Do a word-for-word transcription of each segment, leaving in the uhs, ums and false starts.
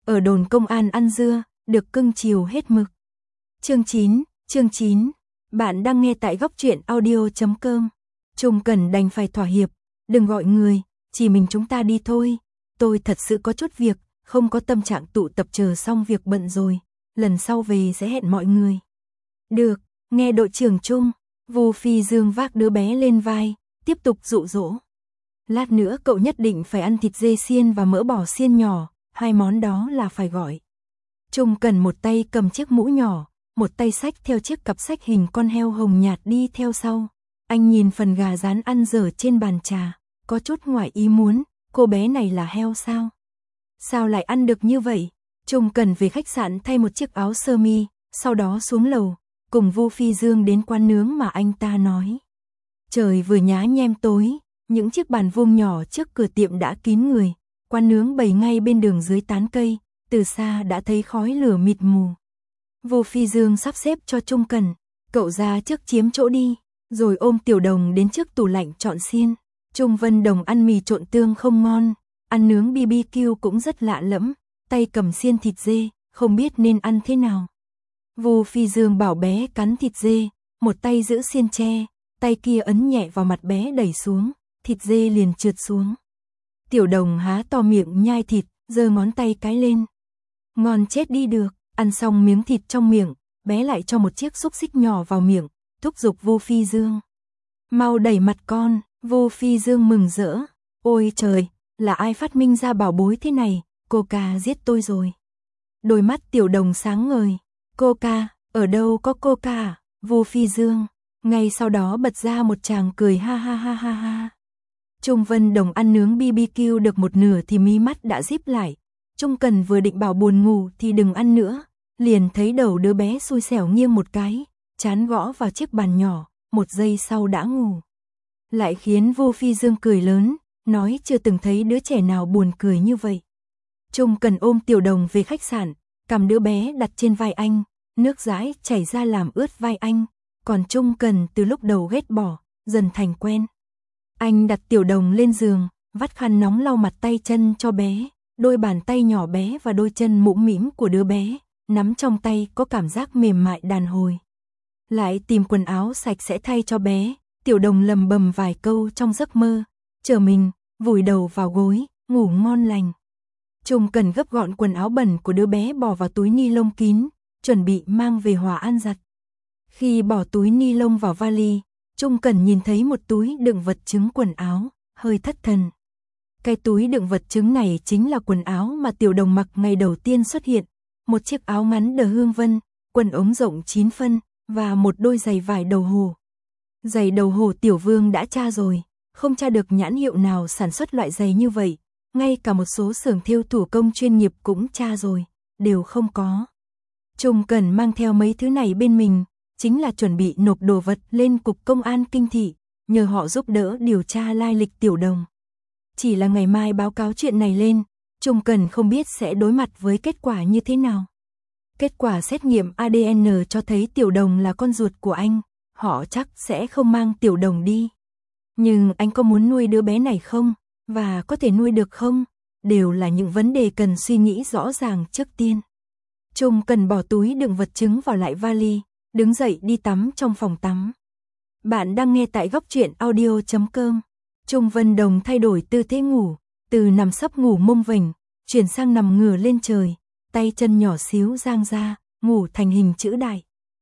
ở đồn công an ăn dưa, được cưng chiều hết mực. Chương chín, chương chín. Bạn đang nghe tại góc truyện audio chấm com. Trung Cẩn đành phải thỏa hiệp, đừng gọi người, chỉ mình chúng ta đi thôi. Tôi thật sự có chút việc, không có tâm trạng tụ tập, chờ xong việc bận rồi, lần sau về sẽ hẹn mọi người. Được, nghe đội trưởng Trung. Vu Phi Dương vác đứa bé lên vai, tiếp tục dụ dỗ. Lát nữa cậu nhất định phải ăn thịt dê xiên và mỡ bò xiên nhỏ, hai món đó là phải gọi. Trung Cẩn một tay cầm chiếc mũ nhỏ, một tay xách theo chiếc cặp sách hình con heo hồng nhạt đi theo sau. Anh nhìn phần gà rán ăn dở trên bàn trà, có chút ngoài ý muốn, cô bé này là heo sao? Sao lại ăn được như vậy? Trung Cẩn về khách sạn thay một chiếc áo sơ mi, sau đó xuống lầu, cùng Vu Phi Dương đến quán nướng mà anh ta nói. Trời vừa nhá nhem tối, những chiếc bàn vuông nhỏ trước cửa tiệm đã kín người, quán nướng bày ngay bên đường dưới tán cây, từ xa đã thấy khói lửa mịt mù. Vu Phi Dương sắp xếp cho Trung Cẩn, cậu ra trước chiếm chỗ đi, rồi ôm Tiểu Đồng đến trước tủ lạnh chọn xiên. Trung Vân Đồng ăn mì trộn tương không ngon, ăn nướng bê bê kiu cũng rất lạ lẫm, tay cầm xiên thịt dê, không biết nên ăn thế nào. Vu Phi Dương bảo bé cắn thịt dê, một tay giữ xiên tre, tay kia ấn nhẹ vào mặt bé đẩy xuống, thịt dê liền trượt xuống. Tiểu Đồng há to miệng nhai thịt, giơ ngón tay cái lên. Ngon chết đi được, ăn xong miếng thịt trong miệng, bé lại cho một chiếc xúc xích nhỏ vào miệng, thúc giục Vu Phi Dương. Mau đẩy mặt con, Vu Phi Dương mừng rỡ. Ôi trời, là ai phát minh ra bảo bối thế này, Coca giết tôi rồi. Đôi mắt Tiểu Đồng sáng ngời. Coca, ở đâu có Coca? Vu Phi Dương, ngay sau đó bật ra một tràng cười ha ha ha ha ha. Trung Vân Đồng ăn nướng bê bê kiu được một nửa thì mí mắt đã díp lại. Trung Cần vừa định bảo buồn ngủ thì đừng ăn nữa, liền thấy đầu đứa bé xui xẻo nghiêng một cái, chán gõ vào chiếc bàn nhỏ, một giây sau đã ngủ. Lại khiến Vu Phi Dương cười lớn, nói chưa từng thấy đứa trẻ nào buồn cười như vậy. Trung Cần ôm Tiểu Đồng về khách sạn, cầm đứa bé đặt trên vai anh, nước dãi chảy ra làm ướt vai anh, còn Trung Cần từ lúc đầu ghét bỏ, dần thành quen. Anh đặt Tiểu Đồng lên giường, vắt khăn nóng lau mặt tay chân cho bé, đôi bàn tay nhỏ bé và đôi chân mũm mĩm của đứa bé, nắm trong tay có cảm giác mềm mại đàn hồi. Lại tìm quần áo sạch sẽ thay cho bé, Tiểu Đồng lầm bầm vài câu trong giấc mơ, chờ mình, vùi đầu vào gối, ngủ ngon lành. Trung Cần gấp gọn quần áo bẩn của đứa bé bỏ vào túi ni lông kín, chuẩn bị mang về Hòa An giặt. Khi bỏ túi ni lông vào vali, Trung Cần nhìn thấy một túi đựng vật chứng quần áo, hơi thất thần. Cái túi đựng vật chứng này chính là quần áo mà Tiểu Đồng mặc ngày đầu tiên xuất hiện, một chiếc áo ngắn đờ hương vân, quần ống rộng chín phân và một đôi giày vải đầu hồ. Giày đầu hồ Tiểu Vương đã tra rồi, không tra được nhãn hiệu nào sản xuất loại giày như vậy, ngay cả một số xưởng thêu thủ công chuyên nghiệp cũng tra rồi, đều không có. Trung Cần mang theo mấy thứ này bên mình, chính là chuẩn bị nộp đồ vật lên cục công an Kinh Thị, nhờ họ giúp đỡ điều tra lai lịch Tiểu Đồng. Chỉ là ngày mai báo cáo chuyện này lên, Trung Cần không biết sẽ đối mặt với kết quả như thế nào. Kết quả xét nghiệm a đê en cho thấy Tiểu Đồng là con ruột của anh, họ chắc sẽ không mang Tiểu Đồng đi. Nhưng anh có muốn nuôi đứa bé này không? Và có thể nuôi được không? Đều là những vấn đề cần suy nghĩ rõ ràng trước tiên. Trung Cần bỏ túi đựng vật chứng vào lại vali, đứng dậy đi tắm trong phòng tắm. Bạn đang nghe tại góc truyện audio chấm com. Trung Vân Đồng thay đổi tư thế ngủ, từ nằm sấp ngủ mông vểnh, chuyển sang nằm ngửa lên trời, tay chân nhỏ xíu dang ra, ngủ thành hình chữ đại.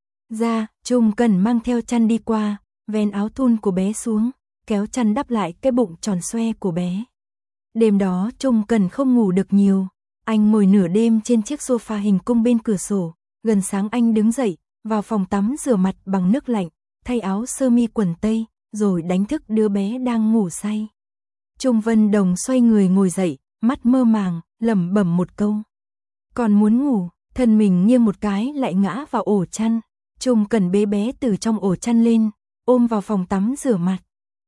Ra, Trung Cần mang theo chăn đi qua, vén áo thun của bé xuống, kéo chăn đắp lại cái bụng tròn xoe của bé. Đêm đó Trung Cần không ngủ được nhiều, anh ngồi nửa đêm trên chiếc sofa hình cung bên cửa sổ, gần sáng anh đứng dậy, vào phòng tắm rửa mặt bằng nước lạnh, thay áo sơ mi quần tây, rồi đánh thức đứa bé đang ngủ say. Trung Vân Đồng xoay người ngồi dậy, mắt mơ màng, lẩm bẩm một câu. Còn muốn ngủ, thân mình nghiêng một cái lại ngã vào ổ chăn. Trung Cần bế bé từ trong ổ chăn lên, ôm vào phòng tắm rửa mặt.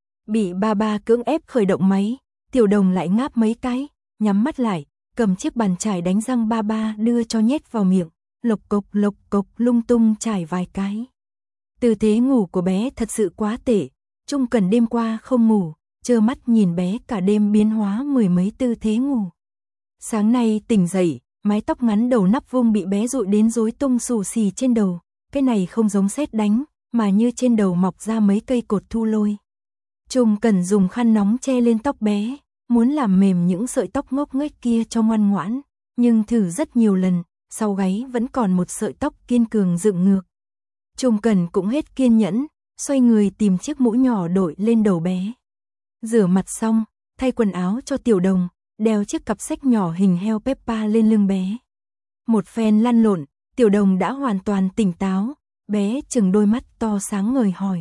Bị ba ba cưỡng ép khởi động máy, Tiểu Đồng lại ngáp mấy cái, nhắm mắt lại, cầm chiếc bàn chải đánh răng ba ba đưa cho nhét vào miệng, lộc cộc lộc cộc lung tung chải vài cái. Tư thế ngủ của bé thật sự quá tệ, Trung Cần đêm qua không ngủ, trơ mắt nhìn bé cả đêm biến hóa mười mấy tư thế ngủ. Sáng nay tỉnh dậy, mái tóc ngắn đầu nắp vung bị bé dụi đến rối tung xù xì trên đầu, cái này không giống sét đánh, mà như trên đầu mọc ra mấy cây cột thu lôi. Trung Cẩn dùng khăn nóng che lên tóc bé, muốn làm mềm những sợi tóc ngốc nghếch kia cho ngoan ngoãn, nhưng thử rất nhiều lần, sau gáy vẫn còn một sợi tóc kiên cường dựng ngược. Trung Cẩn cũng hết kiên nhẫn, xoay người tìm chiếc mũ nhỏ đội lên đầu bé. Rửa mặt xong, thay quần áo cho Tiểu Đồng, đeo chiếc cặp sách nhỏ hình heo Peppa lên lưng bé. Một phen lăn lộn, Tiểu Đồng đã hoàn toàn tỉnh táo, bé chừng đôi mắt to sáng ngời hỏi.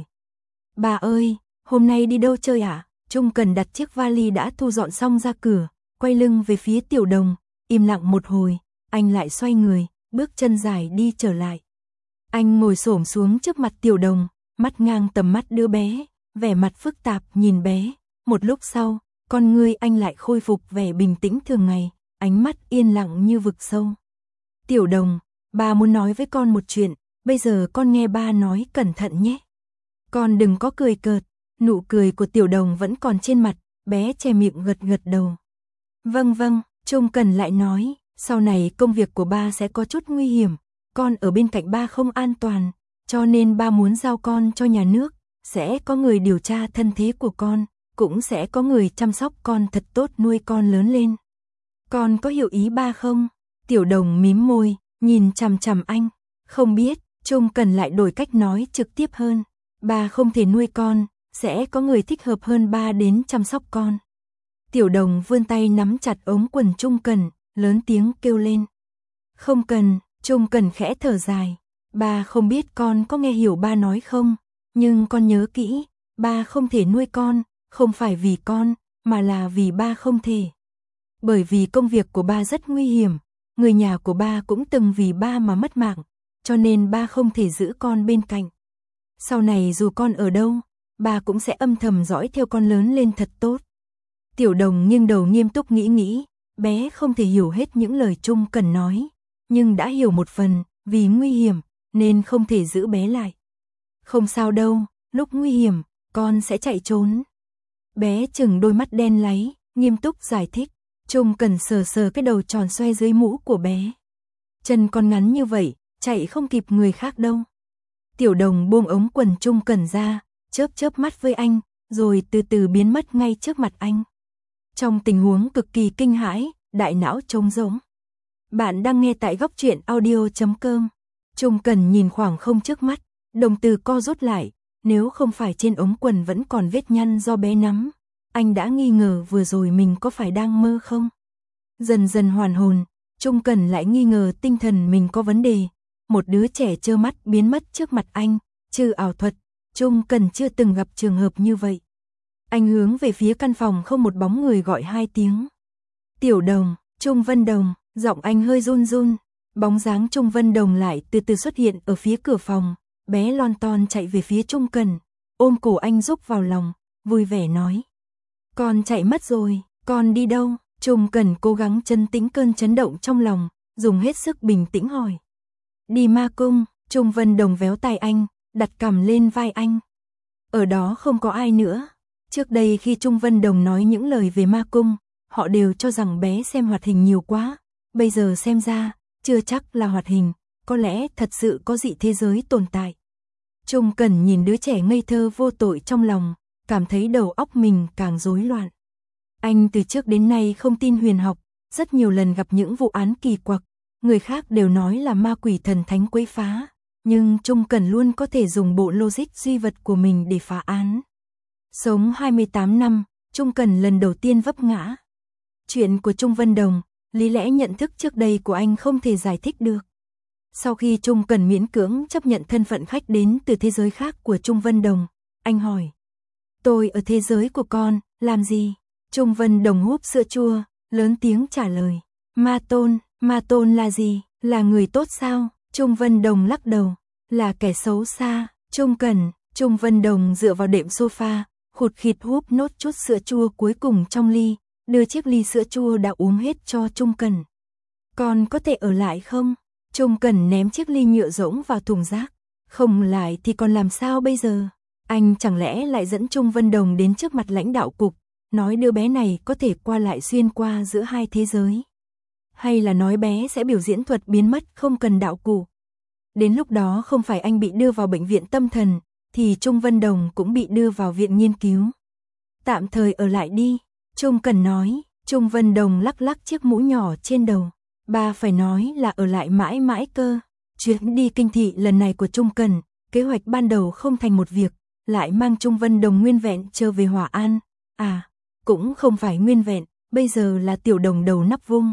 Bà ơi, hôm nay đi đâu chơi ạ? À? Trung Cẩn đặt chiếc vali đã thu dọn xong ra cửa, quay lưng về phía Tiểu Đồng, im lặng một hồi, anh lại xoay người, bước chân dài đi trở lại. Anh ngồi xổm xuống trước mặt Tiểu Đồng, mắt ngang tầm mắt đứa bé, vẻ mặt phức tạp nhìn bé, một lúc sau, con ngươi anh lại khôi phục vẻ bình tĩnh thường ngày, ánh mắt yên lặng như vực sâu. Tiểu Đồng, ba muốn nói với con một chuyện, bây giờ con nghe ba nói cẩn thận nhé. Con đừng có cười cợt, nụ cười của Tiểu Đồng vẫn còn trên mặt, bé che miệng gật gật đầu. Vâng vâng, Trung Cẩn lại nói, sau này công việc của ba sẽ có chút nguy hiểm, con ở bên cạnh ba không an toàn, cho nên ba muốn giao con cho nhà nước, sẽ có người điều tra thân thế của con, cũng sẽ có người chăm sóc con thật tốt nuôi con lớn lên. Con có hiểu ý ba không? Tiểu Đồng mím môi, nhìn chằm chằm anh, không biết, Trung Cẩn lại đổi cách nói trực tiếp hơn, ba không thể nuôi con, sẽ có người thích hợp hơn ba đến chăm sóc con. Tiểu Đồng vươn tay nắm chặt ống quần Trung Cẩn, lớn tiếng kêu lên. Không cần, Trung Cẩn khẽ thở dài, ba không biết con có nghe hiểu ba nói không, nhưng con nhớ kỹ, ba không thể nuôi con, không phải vì con, mà là vì ba không thể. Bởi vì công việc của ba rất nguy hiểm, người nhà của ba cũng từng vì ba mà mất mạng, cho nên ba không thể giữ con bên cạnh. Sau này dù con ở đâu, ba cũng sẽ âm thầm dõi theo con lớn lên thật tốt. Tiểu Đồng nghiêng đầu nghiêm túc nghĩ nghĩ, bé không thể hiểu hết những lời Trung Cẩn nói, nhưng đã hiểu một phần, vì nguy hiểm, nên không thể giữ bé lại. Không sao đâu, lúc nguy hiểm, con sẽ chạy trốn. Bé chừng đôi mắt đen láy, nghiêm túc giải thích. Trung Cẩn sờ sờ cái đầu tròn xoe dưới mũ của bé. Chân con ngắn như vậy, chạy không kịp người khác đâu. Tiểu Đồng buông ống quần Trung Cẩn ra, chớp chớp mắt với anh, rồi từ từ biến mất ngay trước mặt anh. Trong tình huống cực kỳ kinh hãi, đại não trống rỗng. Bạn đang nghe tại góc truyện audio chấm com. Trung Cẩn nhìn khoảng không trước mắt, đồng tử co rút lại, nếu không phải trên ống quần vẫn còn vết nhăn do bé nắm, anh đã nghi ngờ vừa rồi mình có phải đang mơ không. Dần dần hoàn hồn, Trung Cẩn lại nghi ngờ tinh thần mình có vấn đề, một đứa trẻ trơ mắt biến mất trước mặt anh, trừ ảo thuật, Trung Cẩn chưa từng gặp trường hợp như vậy. Anh hướng về phía căn phòng không một bóng người gọi hai tiếng. Tiểu Đồng, Trung Vân Đồng, giọng anh hơi run run, bóng dáng Trung Vân Đồng lại từ từ xuất hiện ở phía cửa phòng, bé lon ton chạy về phía Trung Cẩn, ôm cổ anh rúc vào lòng, vui vẻ nói. Con chạy mất rồi, con đi đâu? Trung Cẩn cố gắng trấn tĩnh cơn chấn động trong lòng, dùng hết sức bình tĩnh hỏi. Đi ma cung, Trung Vân Đồng véo tay anh, đặt cằm lên vai anh. Ở đó không có ai nữa. Trước đây khi Trung Vân Đồng nói những lời về ma cung, họ đều cho rằng bé xem hoạt hình nhiều quá. Bây giờ xem ra, chưa chắc là hoạt hình, có lẽ thật sự có dị thế giới tồn tại. Trung Cẩn nhìn đứa trẻ ngây thơ vô tội trong lòng, cảm thấy đầu óc mình càng rối loạn. Anh từ trước đến nay không tin huyền học, rất nhiều lần gặp những vụ án kỳ quặc, người khác đều nói là ma quỷ thần thánh quấy phá, nhưng Trung Cẩn luôn có thể dùng bộ logic duy vật của mình để phá án. Sống hai mươi tám năm, Trung Cẩn lần đầu tiên vấp ngã. Chuyện của Trung Vân Đồng, lý lẽ nhận thức trước đây của anh không thể giải thích được. Sau khi Trung Cẩn miễn cưỡng chấp nhận thân phận khách đến từ thế giới khác của Trung Vân Đồng, anh hỏi. Tôi ở thế giới của con, làm gì? Trung Vân Đồng húp sữa chua, lớn tiếng trả lời. Ma tôn, ma tôn là gì? Là người tốt sao? Trung Vân Đồng lắc đầu. Là kẻ xấu xa. Trung Cẩn, Trung Vân Đồng dựa vào đệm sofa, khụt khịt húp nốt chút sữa chua cuối cùng trong ly, đưa chiếc ly sữa chua đã uống hết cho Trung Cẩn. Con có thể ở lại không? Trung Cẩn ném chiếc ly nhựa rỗng vào thùng rác. Không lại thì còn làm sao bây giờ? Anh chẳng lẽ lại dẫn Trung Vân Đồng đến trước mặt lãnh đạo cục, nói đứa bé này có thể qua lại xuyên qua giữa hai thế giới. hay là nói bé sẽ biểu diễn thuật biến mất không cần đạo cụ. Đến lúc đó không phải anh bị đưa vào bệnh viện tâm thần, thì Trung Vân Đồng cũng bị đưa vào viện nghiên cứu. Tạm thời ở lại đi, Trung Cẩn nói. Trung Vân Đồng lắc lắc chiếc mũ nhỏ trên đầu. Ba phải nói là ở lại mãi mãi cơ. Chuyến đi kinh thị lần này của Trung Cẩn, kế hoạch ban đầu không thành một việc, lại mang Trung Vân Đồng nguyên vẹn trở về Hòa An. À, cũng không phải nguyên vẹn, bây giờ là Tiểu Đồng đầu nắp vung.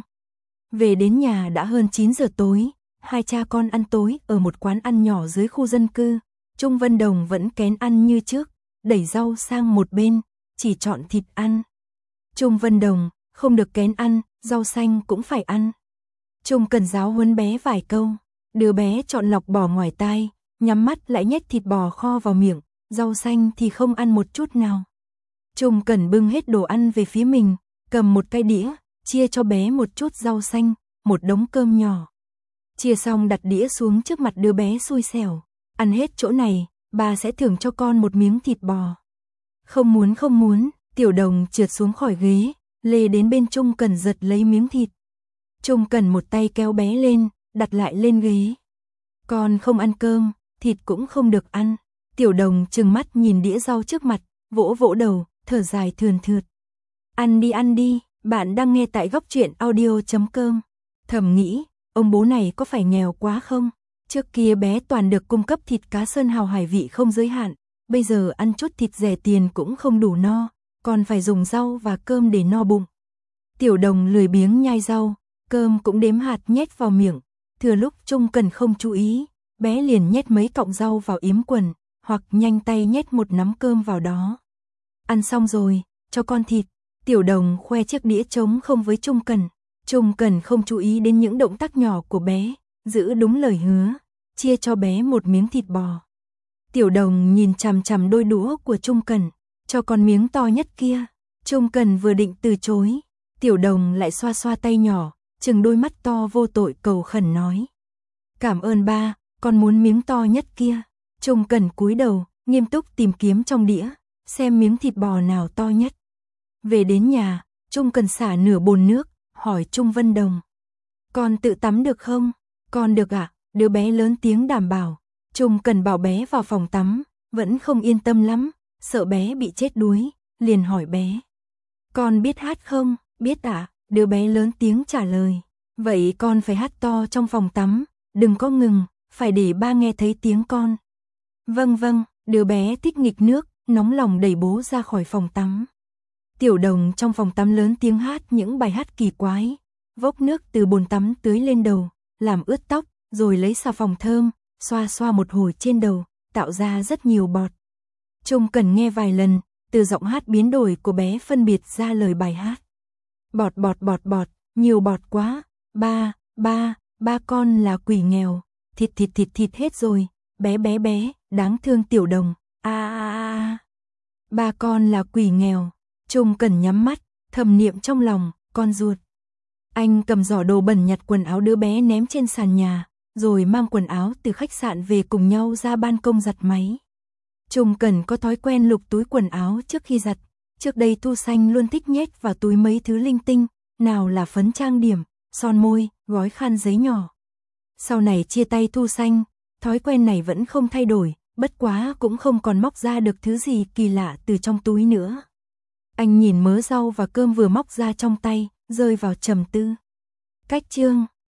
Về đến nhà đã hơn chín giờ tối, hai cha con ăn tối ở một quán ăn nhỏ dưới khu dân cư. Trung Vân Đồng vẫn kén ăn như trước, đẩy rau sang một bên, chỉ chọn thịt ăn. Trung Vân Đồng, không được kén ăn, rau xanh cũng phải ăn. Trung Cần giáo huấn bé vài câu, đứa bé chọn lọc bỏ ngoài tai, nhắm mắt lại nhét thịt bò kho vào miệng, rau xanh thì không ăn một chút nào. Trung Cần bưng hết đồ ăn về phía mình, cầm một cái đĩa, chia cho bé một chút rau xanh, một đống cơm nhỏ. Chia xong đặt đĩa xuống trước mặt đứa bé xui xẻo, ăn hết chỗ này, bà sẽ thưởng cho con một miếng thịt bò. Không muốn không muốn, Tiểu Đồng trượt xuống khỏi ghế, lê đến bên Trung Cần giật lấy miếng thịt. Trung Cần một tay kéo bé lên, đặt lại lên ghế. Con không ăn cơm, thịt cũng không được ăn. Tiểu Đồng trừng mắt nhìn đĩa rau trước mặt, vỗ vỗ đầu, thở dài thườn thượt. Ăn đi ăn đi, bạn đang nghe tại góc truyện audio chấm com. Thầm nghĩ, ông bố này có phải nghèo quá không? Trước kia bé toàn được cung cấp thịt cá sơn hào hải vị không giới hạn, bây giờ ăn chút thịt rẻ tiền cũng không đủ no, còn phải dùng rau và cơm để no bụng. Tiểu Đồng lười biếng nhai rau, cơm cũng đếm hạt nhét vào miệng. Thừa lúc Trung Cần không chú ý, bé liền nhét mấy cọng rau vào yếm quần, hoặc nhanh tay nhét một nắm cơm vào đó. Ăn xong rồi, cho con thịt. Tiểu Đồng khoe chiếc đĩa trống không với Trung Cần. Trung Cần không chú ý đến những động tác nhỏ của bé, giữ đúng lời hứa, chia cho bé một miếng thịt bò. Tiểu Đồng nhìn chằm chằm đôi đũa của Trung Cần, cho con miếng to nhất kia. Trung Cần vừa định từ chối, Tiểu Đồng lại xoa xoa tay nhỏ, trừng đôi mắt to vô tội cầu khẩn nói. Cảm ơn ba, con muốn miếng to nhất kia. Trung Cần cúi đầu, nghiêm túc tìm kiếm trong đĩa, xem miếng thịt bò nào to nhất. Về đến nhà, Trung Cần xả nửa bồn nước, hỏi Trung Vân Đồng. Con tự tắm được không? Con được ạ, à? Đứa bé lớn tiếng đảm bảo. Trung Cần bảo bé vào phòng tắm, vẫn không yên tâm lắm, sợ bé bị chết đuối, liền hỏi bé. Con biết hát không? Biết ạ, à? Đứa bé lớn tiếng trả lời. Vậy con phải hát to trong phòng tắm, đừng có ngừng, phải để ba nghe thấy tiếng con. Vâng vâng, đứa bé thích nghịch nước, nóng lòng đẩy bố ra khỏi phòng tắm. Tiểu Đồng trong phòng tắm lớn tiếng hát những bài hát kỳ quái, vốc nước từ bồn tắm tưới lên đầu, làm ướt tóc, rồi lấy xà phòng thơm, xoa xoa một hồi trên đầu, tạo ra rất nhiều bọt. Trung Cần nghe vài lần, từ giọng hát biến đổi của bé phân biệt ra lời bài hát. Bọt bọt bọt bọt, nhiều bọt quá, ba, ba, ba con là quỷ nghèo, thịt thịt thịt thịt hết rồi, bé bé bé, đáng thương Tiểu Đồng, a a a. Ba con là quỷ nghèo. Trung Cần nhắm mắt, thầm niệm trong lòng, con ruột. Anh cầm giỏ đồ bẩn nhặt quần áo đứa bé ném trên sàn nhà, rồi mang quần áo từ khách sạn về cùng nhau ra ban công giặt máy. Trung Cần có thói quen lục túi quần áo trước khi giặt. Trước đây Thu Xanh luôn thích nhét vào túi mấy thứ linh tinh, nào là phấn trang điểm, son môi, gói khăn giấy nhỏ. Sau này chia tay Thu Xanh, thói quen này vẫn không thay đổi, bất quá cũng không còn móc ra được thứ gì kỳ lạ từ trong túi nữa. Anh nhìn mớ rau và cơm vừa móc ra trong tay, rơi vào trầm tư. Cách chương